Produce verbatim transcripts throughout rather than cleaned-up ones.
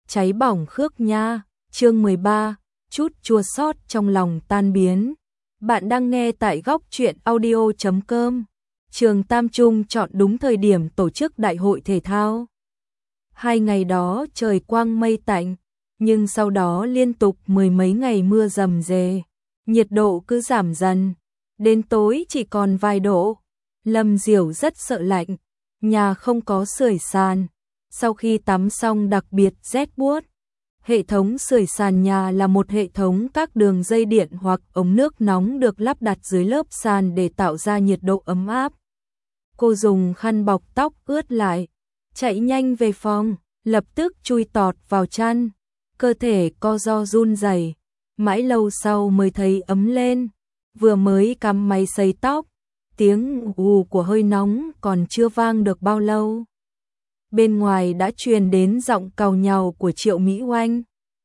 cháy bỏng khước nha. Chương mười ba, chút chua xót trong lòng tan biến. Bạn đang nghe tại góc truyện audio chấm com. Trường Tam Trung chọn đúng thời điểm tổ chức đại hội thể thao. Hai ngày đó trời quang mây tạnh, nhưng sau đó liên tục mười mấy ngày mưa rầm rề, nhiệt độ cứ giảm dần, đến tối chỉ còn vài độ. Lâm Diểu rất sợ lạnh, nhà không có sưởi sàn, sau khi tắm xong đặc biệt rét buốt. Hệ thống sưởi sàn nhà là một hệ thống các đường dây điện hoặc ống nước nóng được lắp đặt dưới lớp sàn để tạo ra nhiệt độ ấm áp. Cô dùng khăn bọc tóc ướt lại, chạy nhanh về phòng, lập tức chui tọt vào chăn, cơ thể co ro run rẩy, mãi lâu sau mới thấy ấm lên. Vừa mới cắm máy sấy tóc, tiếng ù của hơi nóng còn chưa vang được bao lâu, bên ngoài đã truyền đến giọng càu nhàu của Triệu Mỹ Oanh.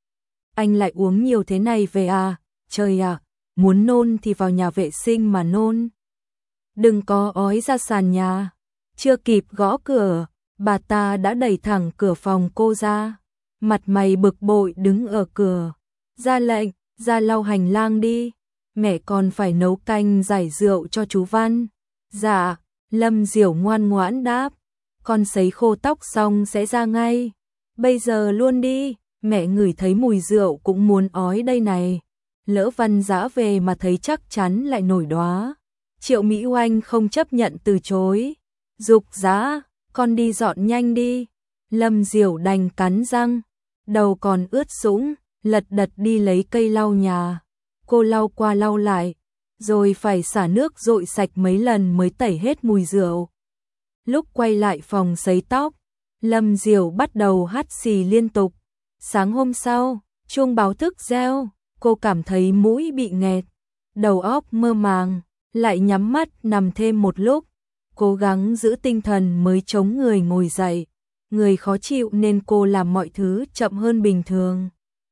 Anh lại uống nhiều thế này về à? Trời ạ, muốn nôn thì vào nhà vệ sinh mà nôn. Đừng có ói ra sàn nhà. Chưa kịp gõ cửa, bà ta đã đẩy thẳng cửa phòng cô ra, mặt mày bực bội đứng ở cửa. Ra lệnh, ra lau hành lang đi, mẹ còn phải nấu canh giải rượu cho chú Văn. Dạ, Lâm Diểu ngoan ngoãn đáp, con sấy khô tóc xong sẽ ra ngay. Bây giờ luôn đi, mẹ ngửi thấy mùi rượu cũng muốn ói đây này. Lỡ Văn Dã về mà thấy chắc chắn lại nổi đoá. Triệu Mỹ Oanh không chấp nhận từ chối, giục Dã, con đi dọn nhanh đi. Lâm Diểu đành cắn răng, đầu còn ướt sũng, lật đật đi lấy cây lau nhà. Cô lau qua lau lại, rồi phải xả nước dội sạch mấy lần mới tẩy hết mùi rượu. Lúc quay lại phòng sấy tóc, Lâm Diểu bắt đầu hắt xì liên tục. Sáng hôm sau, chuông báo thức reo, cô cảm thấy mũi bị nghẹt, đầu óc mơ màng, lại nhắm mắt nằm thêm một lúc, cố gắng giữ tinh thần mới chống người ngồi dậy. Người khó chịu nên cô làm mọi thứ chậm hơn bình thường.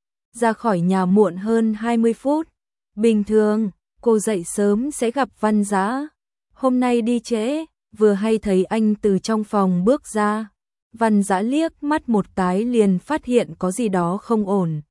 Ra khỏi nhà muộn hơn hai mươi phút. Bình thường, cô dậy sớm sẽ gặp Văn Dã. Hôm nay đi trễ, vừa hay thấy anh từ trong phòng bước ra. Văn Dã liếc mắt một cái liền phát hiện có gì đó không ổn.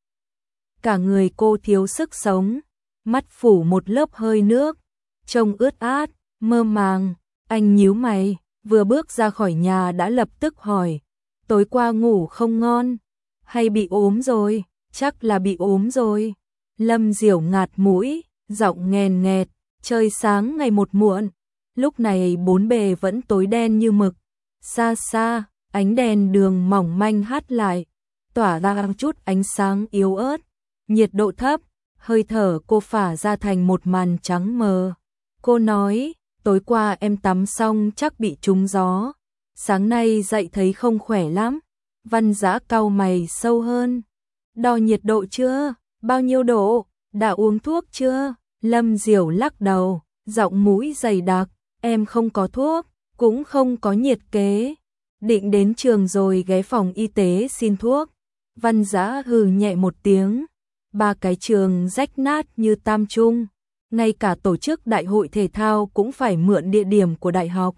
Cả người cô thiếu sức sống, mắt phủ một lớp hơi nước, trông ướt át, mơ màng. Anh nhíu mày, vừa bước ra khỏi nhà đã lập tức hỏi, tối qua ngủ không ngon, hay bị ốm rồi? Chắc là bị ốm rồi. Lâm Diểu ngạt mũi, giọng nghèn nghẹt, trời sáng ngày một muộn, lúc này bốn bề vẫn tối đen như mực. Xa xa, ánh đèn đường mỏng manh hắt lại, tỏa ra chút ánh sáng yếu ớt, nhiệt độ thấp, hơi thở cô phả ra thành một màn trắng mờ. Cô nói, tối qua em tắm xong chắc bị trúng gió, sáng nay dậy thấy không khỏe lắm. Văn Dã cau mày sâu hơn, đo nhiệt độ chưa? Bao nhiêu độ? Đã uống thuốc chưa? Lâm Diểu lắc đầu, giọng mũi dày đặc, em không có thuốc, cũng không có nhiệt kế. Định đến trường rồi ghé phòng y tế xin thuốc. Văn Dã hừ nhẹ một tiếng, ba cái trường rách nát như Tam Trung, ngay cả tổ chức đại hội thể thao cũng phải mượn địa điểm của đại học.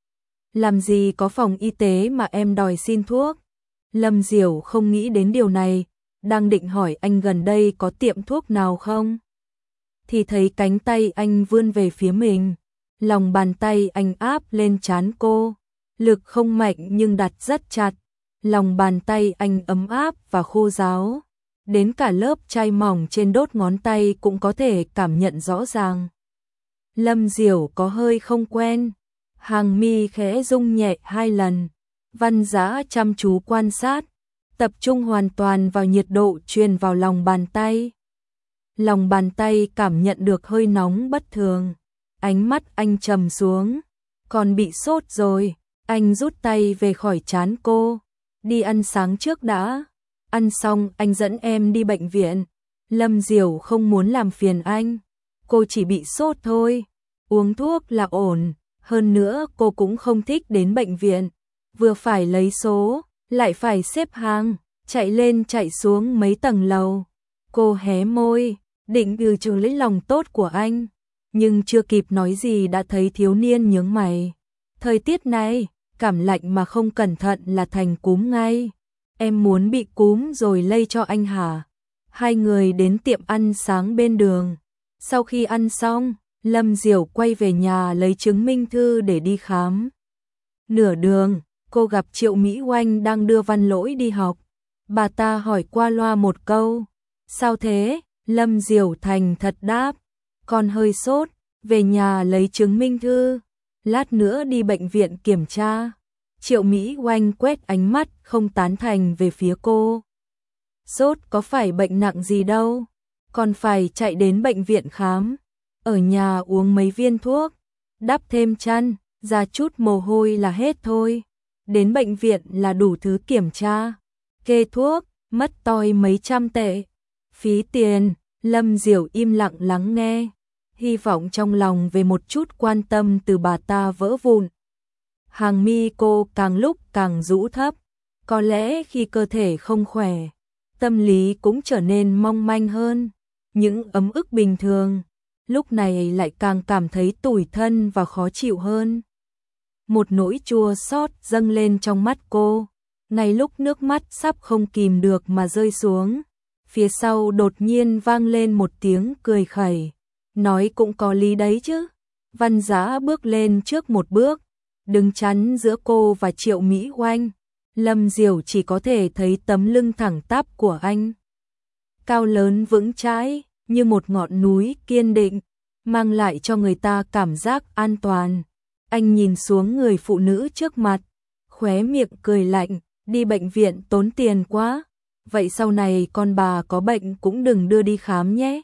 Làm gì có phòng y tế mà em đòi xin thuốc? Lâm Diểu không nghĩ đến điều này, đang định hỏi anh gần đây có tiệm thuốc nào không, thì thấy cánh tay anh vươn về phía mình, lòng bàn tay anh áp lên trán cô, lực không mạnh nhưng đặt rất chặt, lòng bàn tay anh ấm áp và khô ráo, đến cả lớp chai mỏng trên đốt ngón tay cũng có thể cảm nhận rõ ràng. Lâm Diểu có hơi không quen, hàng mi khẽ rung nhẹ hai lần. Văn Dã chăm chú quan sát, tập trung hoàn toàn vào nhiệt độ truyền vào lòng bàn tay. Lòng bàn tay cảm nhận được hơi nóng bất thường, ánh mắt anh trầm xuống, còn bị sốt rồi. Anh rút tay về khỏi trán cô, đi ăn sáng trước đã, ăn xong anh dẫn em đi bệnh viện. Lâm Diểu không muốn làm phiền anh, cô chỉ bị sốt thôi, uống thuốc là ổn, hơn nữa cô cũng không thích đến bệnh viện, vừa phải lấy số, lại phải xếp hàng, chạy lên chạy xuống mấy tầng lầu. Cô hé môi, định từ chối lấy lòng tốt của anh, nhưng chưa kịp nói gì đã thấy thiếu niên nhướng mày. Thời tiết này, cảm lạnh mà không cẩn thận là thành cúm ngay. Em muốn bị cúm rồi lây cho anh hả? Hai người đến tiệm ăn sáng bên đường. Sau khi ăn xong, Lâm Diểu quay về nhà lấy chứng minh thư để đi khám. Nửa đường, cô gặp Triệu Mỹ Oanh đang đưa Văn Lỗi đi học. Bà ta hỏi qua loa một câu. Sao thế? Lâm Diểu thành thật đáp. Con hơi sốt, về nhà lấy chứng minh thư. Lát nữa đi bệnh viện kiểm tra. Triệu Mỹ Oanh quét ánh mắt không tán thành về phía cô. Sốt có phải bệnh nặng gì đâu, còn phải chạy đến bệnh viện khám. Ở nhà uống mấy viên thuốc, đắp thêm chăn, ra chút mồ hôi là hết thôi. Đến bệnh viện là đủ thứ kiểm tra, kê thuốc, mất toi mấy trăm tệ. Phí tiền. Lâm Diểu im lặng lắng nghe, hy vọng trong lòng về một chút quan tâm từ bà ta vỡ vụn. Hàng mi cô càng lúc càng rũ thấp, có lẽ khi cơ thể không khỏe, tâm lý cũng trở nên mong manh hơn. Những ấm ức bình thường, lúc này lại càng cảm thấy tủi thân và khó chịu hơn. Một nỗi chua xót dâng lên trong mắt cô, ngay lúc nước mắt sắp không kìm được mà rơi xuống. Phía sau đột nhiên vang lên một tiếng cười khẩy, nói cũng có lý đấy chứ. Văn Giá bước lên trước một bước, đứng chắn giữa cô và Triệu Mỹ Oanh. Lâm Diểu chỉ có thể thấy tấm lưng thẳng tắp của anh. Cao lớn vững chãi, như một ngọn núi kiên định, mang lại cho người ta cảm giác an toàn. Anh nhìn xuống người phụ nữ trước mặt, khóe miệng cười lạnh, đi bệnh viện tốn tiền quá. Vậy sau này con bà có bệnh cũng đừng đưa đi khám nhé.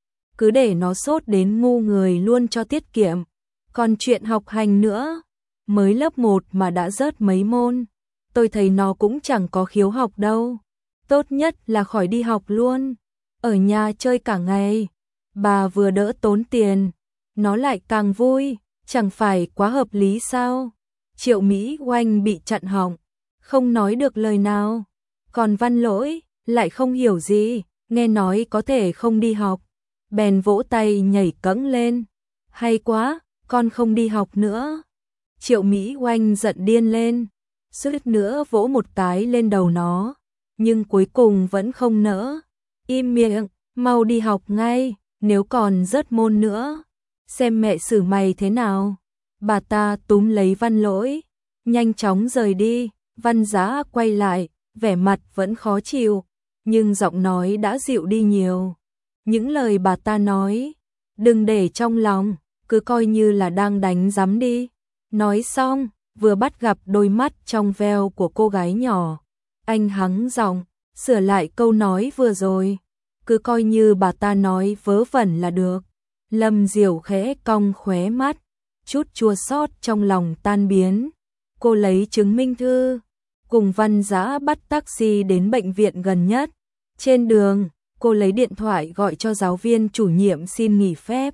Cứ để nó sốt đến ngu người luôn cho tiết kiệm. Còn chuyện học hành nữa, mới lớp một mà đã rớt mấy môn. Tôi thấy nó cũng chẳng có khiếu học đâu. Tốt nhất là khỏi đi học luôn, ở nhà chơi cả ngày. Bà vừa đỡ tốn tiền, nó lại càng vui, chẳng phải quá hợp lý sao? Triệu Mỹ Oanh bị chặn họng, không nói được lời nào. Còn Văn Lỗi lại không hiểu gì, nghe nói có thể không đi học, bèn vỗ tay nhảy cẫng lên. Hay quá, con không đi học nữa. Triệu Mỹ Oanh giận điên lên, suýt nữa vỗ một cái lên đầu nó, nhưng cuối cùng vẫn không nỡ. Im miệng, mau đi học ngay, nếu còn rớt môn nữa, xem mẹ xử mày thế nào. Bà ta túm lấy Văn Lỗi, nhanh chóng rời đi. Văn Giá quay lại, vẻ mặt vẫn khó chịu, nhưng giọng nói đã dịu đi nhiều. Những lời bà ta nói, đừng để trong lòng, cứ coi như là đang đánh giám đi. Nói xong, vừa bắt gặp đôi mắt trong veo của cô gái nhỏ, anh hắng giọng, sửa lại câu nói vừa rồi. Cứ coi như bà ta nói vớ vẩn là được. Lâm Diểu khẽ cong khóe mắt, chút chua xót trong lòng tan biến. Cô lấy chứng minh thư, cùng Văn Giá bắt taxi đến bệnh viện gần nhất. Trên đường, cô lấy điện thoại gọi cho giáo viên chủ nhiệm xin nghỉ phép.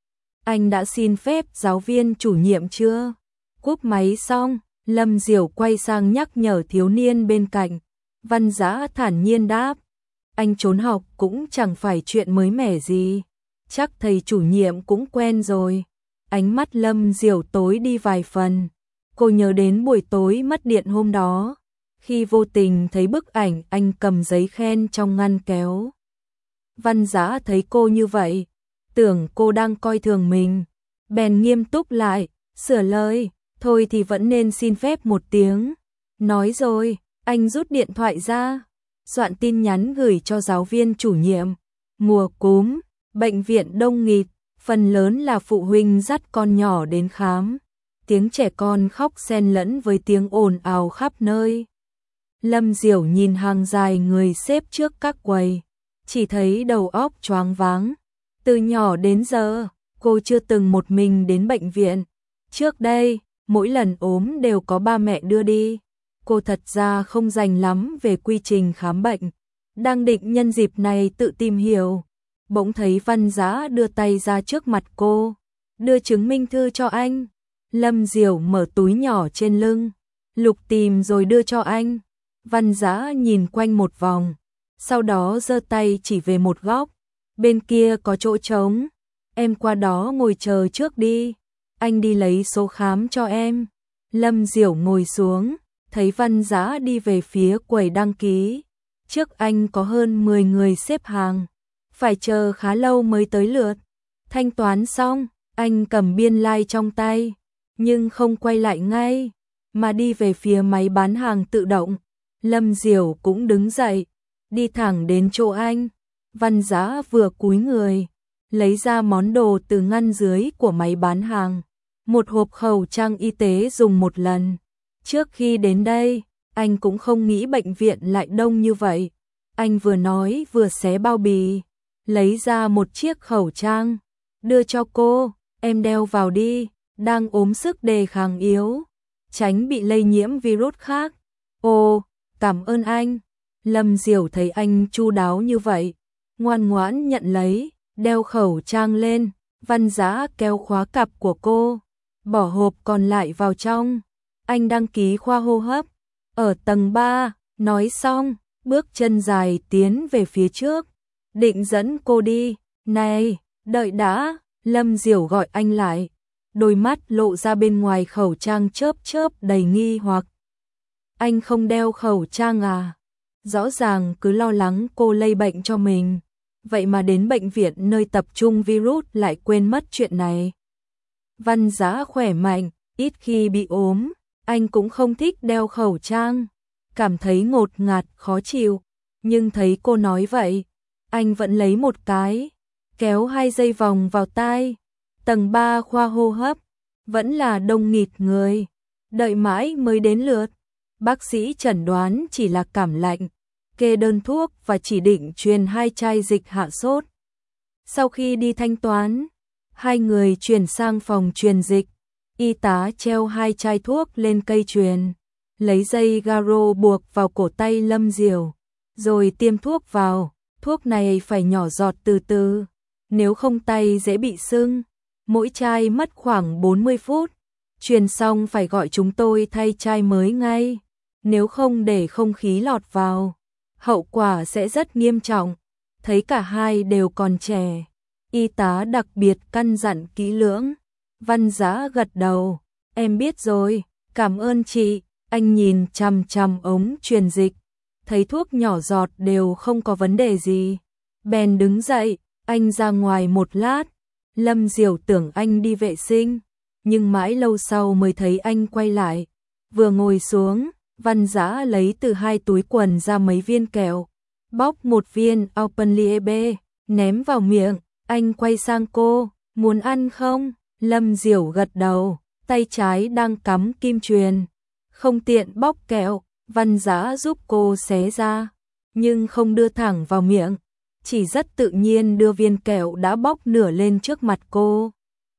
Anh đã xin phép giáo viên chủ nhiệm chưa? Cúp máy xong, Lâm Diểu quay sang nhắc nhở thiếu niên bên cạnh. Văn Giá thản nhiên đáp, anh trốn học cũng chẳng phải chuyện mới mẻ gì, chắc thầy chủ nhiệm cũng quen rồi. Ánh mắt Lâm Diểu tối đi vài phần, cô nhớ đến buổi tối mất điện hôm đó, khi vô tình thấy bức ảnh anh cầm giấy khen trong ngăn kéo. Văn Giá thấy cô như vậy, tưởng cô đang coi thường mình, bèn nghiêm túc lại, sửa lời, thôi thì vẫn nên xin phép một tiếng. Nói rồi, anh rút điện thoại ra, soạn tin nhắn gửi cho giáo viên chủ nhiệm. Mùa cúm, bệnh viện đông nghịt, phần lớn là phụ huynh dắt con nhỏ đến khám. Tiếng trẻ con khóc xen lẫn với tiếng ồn ào khắp nơi. Lâm Diểu nhìn hàng dài người xếp trước các quầy, chỉ thấy đầu óc choáng váng. Từ nhỏ đến giờ, cô chưa từng một mình đến bệnh viện. Trước đây, mỗi lần ốm đều có ba mẹ đưa đi. Cô thật ra không rành lắm về quy trình khám bệnh, đang định nhân dịp này tự tìm hiểu. Bỗng thấy Văn Giá đưa tay ra trước mặt cô, đưa chứng minh thư cho anh. Lâm Diểu mở túi nhỏ trên lưng, lục tìm rồi đưa cho anh. Văn Giá nhìn quanh một vòng, sau đó giơ tay chỉ về một góc. Bên kia có chỗ trống, em qua đó ngồi chờ trước đi, anh đi lấy số khám cho em. Lâm Diểu ngồi xuống, thấy Văn Dã đi về phía quầy đăng ký. Trước anh có hơn mười người xếp hàng, phải chờ khá lâu mới tới lượt. Thanh toán xong, anh cầm biên lai like trong tay, nhưng không quay lại ngay, mà đi về phía máy bán hàng tự động. Lâm Diểu cũng đứng dậy, đi thẳng đến chỗ anh. Văn Dã vừa cúi người, lấy ra món đồ từ ngăn dưới của máy bán hàng, một hộp khẩu trang y tế dùng một lần. Trước khi đến đây, anh cũng không nghĩ bệnh viện lại đông như vậy. Anh vừa nói vừa xé bao bì, lấy ra một chiếc khẩu trang, đưa cho cô, em đeo vào đi, đang ốm sức đề kháng yếu, tránh bị lây nhiễm virus khác. Ồ, cảm ơn anh. Lâm Diểu thấy anh chu đáo như vậy, ngoan ngoãn nhận lấy, đeo khẩu trang lên. Văn Dã kéo khóa cặp của cô, bỏ hộp còn lại vào trong. Anh đăng ký khoa hô hấp ở tầng ba, nói xong, bước chân dài tiến về phía trước, định dẫn cô đi. Này, đợi đã. Lâm Diểu gọi anh lại, đôi mắt lộ ra bên ngoài khẩu trang chớp chớp đầy nghi hoặc. Anh không đeo khẩu trang à? Rõ ràng cứ lo lắng cô lây bệnh cho mình, vậy mà đến bệnh viện nơi tập trung virus lại quên mất chuyện này. Văn Dã khỏe mạnh, ít khi bị ốm, anh cũng không thích đeo khẩu trang, cảm thấy ngột ngạt khó chịu, nhưng thấy cô nói vậy, anh vẫn lấy một cái, kéo hai dây vòng vào tai. Tầng ba khoa hô hấp, vẫn là đông nghịt người, đợi mãi mới đến lượt. Bác sĩ chẩn đoán chỉ là cảm lạnh, kê đơn thuốc và chỉ định truyền hai chai dịch hạ sốt. Sau khi đi thanh toán, hai người chuyển sang phòng truyền dịch. Y tá treo hai chai thuốc lên cây truyền, lấy dây garo buộc vào cổ tay Lâm Diểu, rồi tiêm thuốc vào. Thuốc này phải nhỏ giọt từ từ, nếu không tay dễ bị sưng. Mỗi chai mất khoảng bốn mươi phút. Truyền xong phải gọi chúng tôi thay chai mới ngay, nếu không để không khí lọt vào, hậu quả sẽ rất nghiêm trọng. Thấy cả hai đều còn trẻ, y tá đặc biệt căn dặn kỹ lưỡng. Văn Dã gật đầu, em biết rồi, cảm ơn chị. Anh nhìn chằm chằm ống truyền dịch, thấy thuốc nhỏ giọt đều không có vấn đề gì, bèn đứng dậy. Anh ra ngoài một lát. Lâm Diểu tưởng anh đi vệ sinh, nhưng mãi lâu sau mới thấy anh quay lại. Vừa ngồi xuống, Văn Dã lấy từ hai túi quần ra mấy viên kẹo, bóc một viên Alpenliebe, ném vào miệng. Anh quay sang cô, muốn ăn không? Lâm Diểu gật đầu, tay trái đang cắm kim truyền, không tiện bóc kẹo. Văn Dã giúp cô xé ra, nhưng không đưa thẳng vào miệng, chỉ rất tự nhiên đưa viên kẹo đã bóc nửa lên trước mặt cô.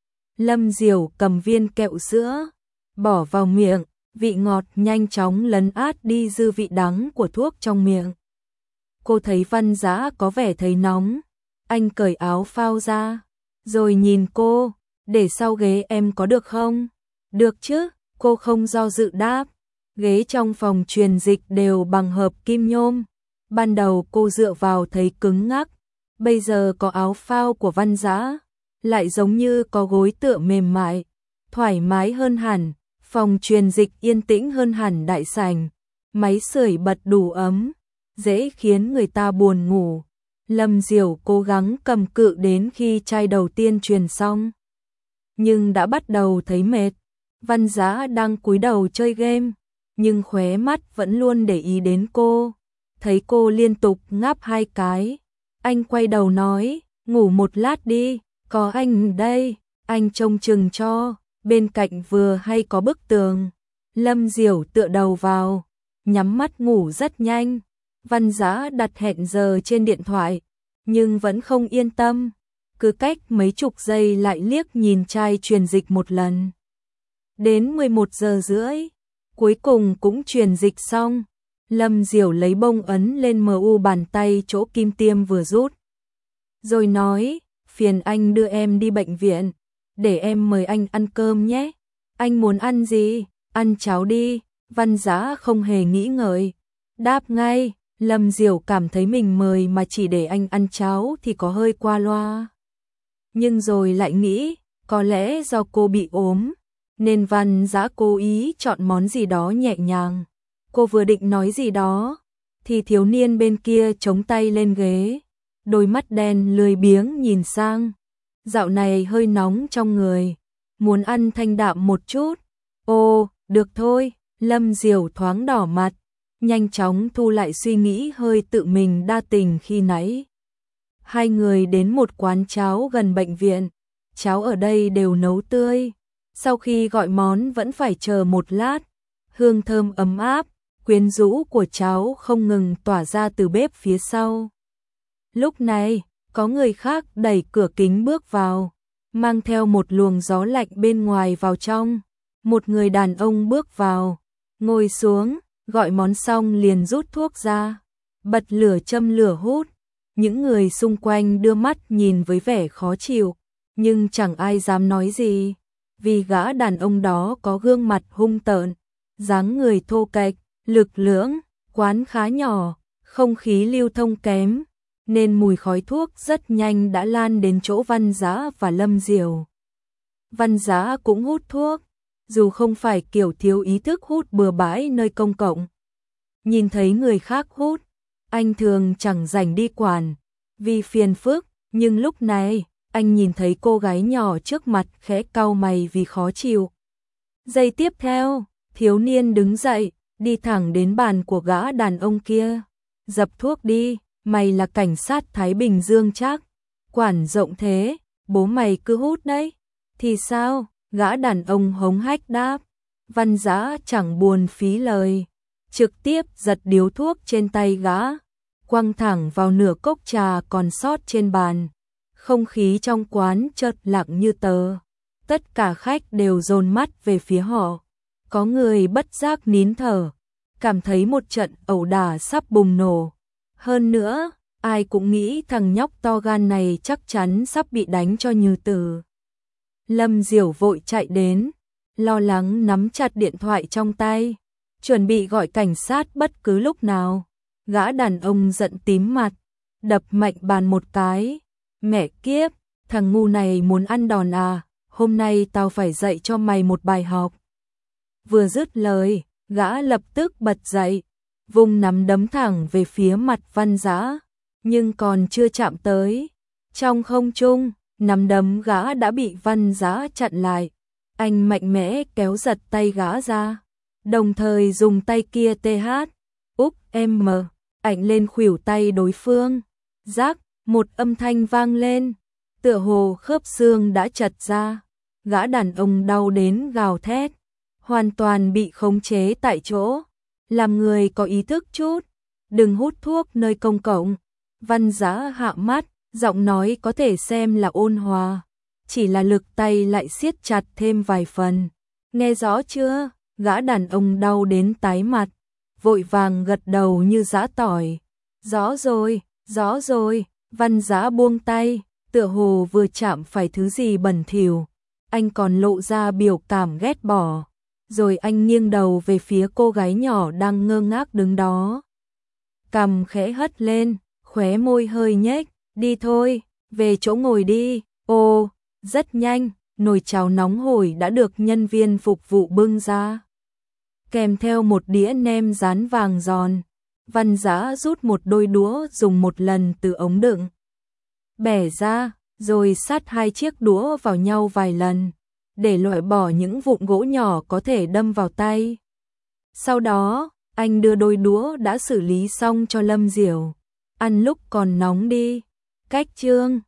Lâm Diểu cầm viên kẹo sữa, bỏ vào miệng, vị ngọt nhanh chóng lấn át đi dư vị đắng của thuốc trong miệng. Cô thấy Văn Dã có vẻ thấy nóng, anh cởi áo phao ra, rồi nhìn cô, để sau ghế em có được không? Được chứ, cô không do dự đáp. Ghế trong phòng truyền dịch đều bằng hợp kim nhôm. Ban đầu cô dựa vào thấy cứng ngắc, bây giờ có áo phao của Văn Dã, lại giống như có gối tựa mềm mại, thoải mái hơn hẳn. Phòng truyền dịch yên tĩnh hơn hẳn đại sảnh, máy sưởi bật đủ ấm, dễ khiến người ta buồn ngủ. Lâm Diểu cố gắng cầm cự đến khi chai đầu tiên truyền xong, nhưng đã bắt đầu thấy mệt. Văn Dã đang cúi đầu chơi game, nhưng khóe mắt vẫn luôn để ý đến cô. Thấy cô liên tục ngáp hai cái, anh quay đầu nói, ngủ một lát đi, có anh đây, anh trông chừng cho. Bên cạnh vừa hay có bức tường, Lâm Diểu tựa đầu vào, nhắm mắt ngủ rất nhanh. Văn Dã đặt hẹn giờ trên điện thoại, nhưng vẫn không yên tâm, cứ cách mấy chục giây lại liếc nhìn chai truyền dịch một lần. Đến mười một giờ rưỡi, cuối cùng cũng truyền dịch xong. Lâm Diểu lấy bông ấn lên em u bàn tay chỗ kim tiêm vừa rút, rồi nói, phiền anh đưa em đi bệnh viện, để em mời anh ăn cơm nhé. Anh muốn ăn gì? Ăn cháo đi. Văn Dã không hề nghĩ ngợi, đáp ngay. Lâm Diểu cảm thấy mình mời mà chỉ để anh ăn cháo thì có hơi qua loa. Nhưng rồi lại nghĩ, có lẽ do cô bị ốm, nên Văn Dã cố ý chọn món gì đó nhẹ nhàng, Cô vừa định nói gì đó, thì thiếu niên bên kia chống tay lên ghế, đôi mắt đen lười biếng nhìn sang. Dạo này hơi nóng trong người, muốn ăn thanh đạm một chút. Ồ, được thôi, Lâm Diểu thoáng đỏ mặt, nhanh chóng thu lại suy nghĩ hơi tự mình đa tình khi nãy. Hai người đến một quán cháo gần bệnh viện, cháo ở đây đều nấu tươi, sau khi gọi món vẫn phải chờ một lát, hương thơm ấm áp, quyến rũ của cháo không ngừng tỏa ra từ bếp phía sau. Lúc này, có người khác đẩy cửa kính bước vào, mang theo một luồng gió lạnh bên ngoài vào trong. Một người đàn ông bước vào, ngồi xuống, gọi món xong liền rút thuốc ra, bật lửa châm lửa hút. Những người xung quanh đưa mắt nhìn với vẻ khó chịu, nhưng chẳng ai dám nói gì, vì gã đàn ông đó có gương mặt hung tợn, dáng người thô kệch, lực lưỡng, quán khá nhỏ, không khí lưu thông kém, nên mùi khói thuốc rất nhanh đã lan đến chỗ Văn Dã và Lâm Diểu. Văn Dã cũng hút thuốc, dù không phải kiểu thiếu ý thức hút bừa bãi nơi công cộng. Nhìn thấy người khác hút, anh thường chẳng rảnh đi quản, vì phiền phức, nhưng lúc này, anh nhìn thấy cô gái nhỏ trước mặt khẽ cau mày vì khó chịu. Giây tiếp theo, thiếu niên đứng dậy, đi thẳng đến bàn của gã đàn ông kia. Dập thuốc đi, mày là cảnh sát Thái Bình Dương chắc. Quản rộng thế, bố mày cứ hút đấy. Thì sao? Gã đàn ông hống hách đáp. Văn Dã chẳng buồn phí lời, trực tiếp giật điếu thuốc trên tay gã, quăng thẳng vào nửa cốc trà còn sót trên bàn. Không khí trong quán chợt lặng như tờ. Tất cả khách đều dồn mắt về phía họ. Có người bất giác nín thở, cảm thấy một trận ẩu đả sắp bùng nổ. Hơn nữa, ai cũng nghĩ thằng nhóc to gan này chắc chắn sắp bị đánh cho như tử. Lâm Diểu vội chạy đến, lo lắng nắm chặt điện thoại trong tay, chuẩn bị gọi cảnh sát bất cứ lúc nào. Gã đàn ông giận tím mặt, đập mạnh bàn một cái. Mẹ kiếp, thằng ngu này muốn ăn đòn à, hôm nay tao phải dạy cho mày một bài học. Vừa dứt lời, gã lập tức bật dậy, vùng nắm đấm thẳng về phía mặt Văn Dã, nhưng còn chưa chạm tới. Trong không trung, nắm đấm gã đã bị Văn Dã chặn lại. Anh mạnh mẽ kéo giật tay gã ra, đồng thời dùng tay kia tê hát, úp em ảnh lên khuỷu tay đối phương. Rắc, một âm thanh vang lên, tựa hồ khớp xương đã chật ra. Gã đàn ông đau đến gào thét, hoàn toàn bị khống chế tại chỗ. Làm người có ý thức chút, đừng hút thuốc nơi công cộng. Văn Dã hạ mắt, giọng nói có thể xem là ôn hòa, chỉ là lực tay lại siết chặt thêm vài phần. Nghe rõ chưa? Gã đàn ông đau đến tái mặt, vội vàng gật đầu như giã tỏi. Rõ rồi, rõ rồi. Văn Dã buông tay, tựa hồ vừa chạm phải thứ gì bẩn thỉu. Anh còn lộ ra biểu cảm ghét bỏ. Rồi anh nghiêng đầu về phía cô gái nhỏ đang ngơ ngác đứng đó. Cằm khẽ hất lên, khóe môi hơi nhếch. Đi thôi, về chỗ ngồi đi. Ồ, rất nhanh, nồi cháo nóng hổi đã được nhân viên phục vụ bưng ra, kèm theo một đĩa nem rán vàng giòn. Văn Dã rút một đôi đũa dùng một lần từ ống đựng, bẻ ra, rồi sát hai chiếc đũa vào nhau vài lần, để loại bỏ những vụn gỗ nhỏ có thể đâm vào tay. Sau đó, anh đưa đôi đũa đã xử lý xong cho Lâm Diểu. Ăn lúc còn nóng đi. Cách chương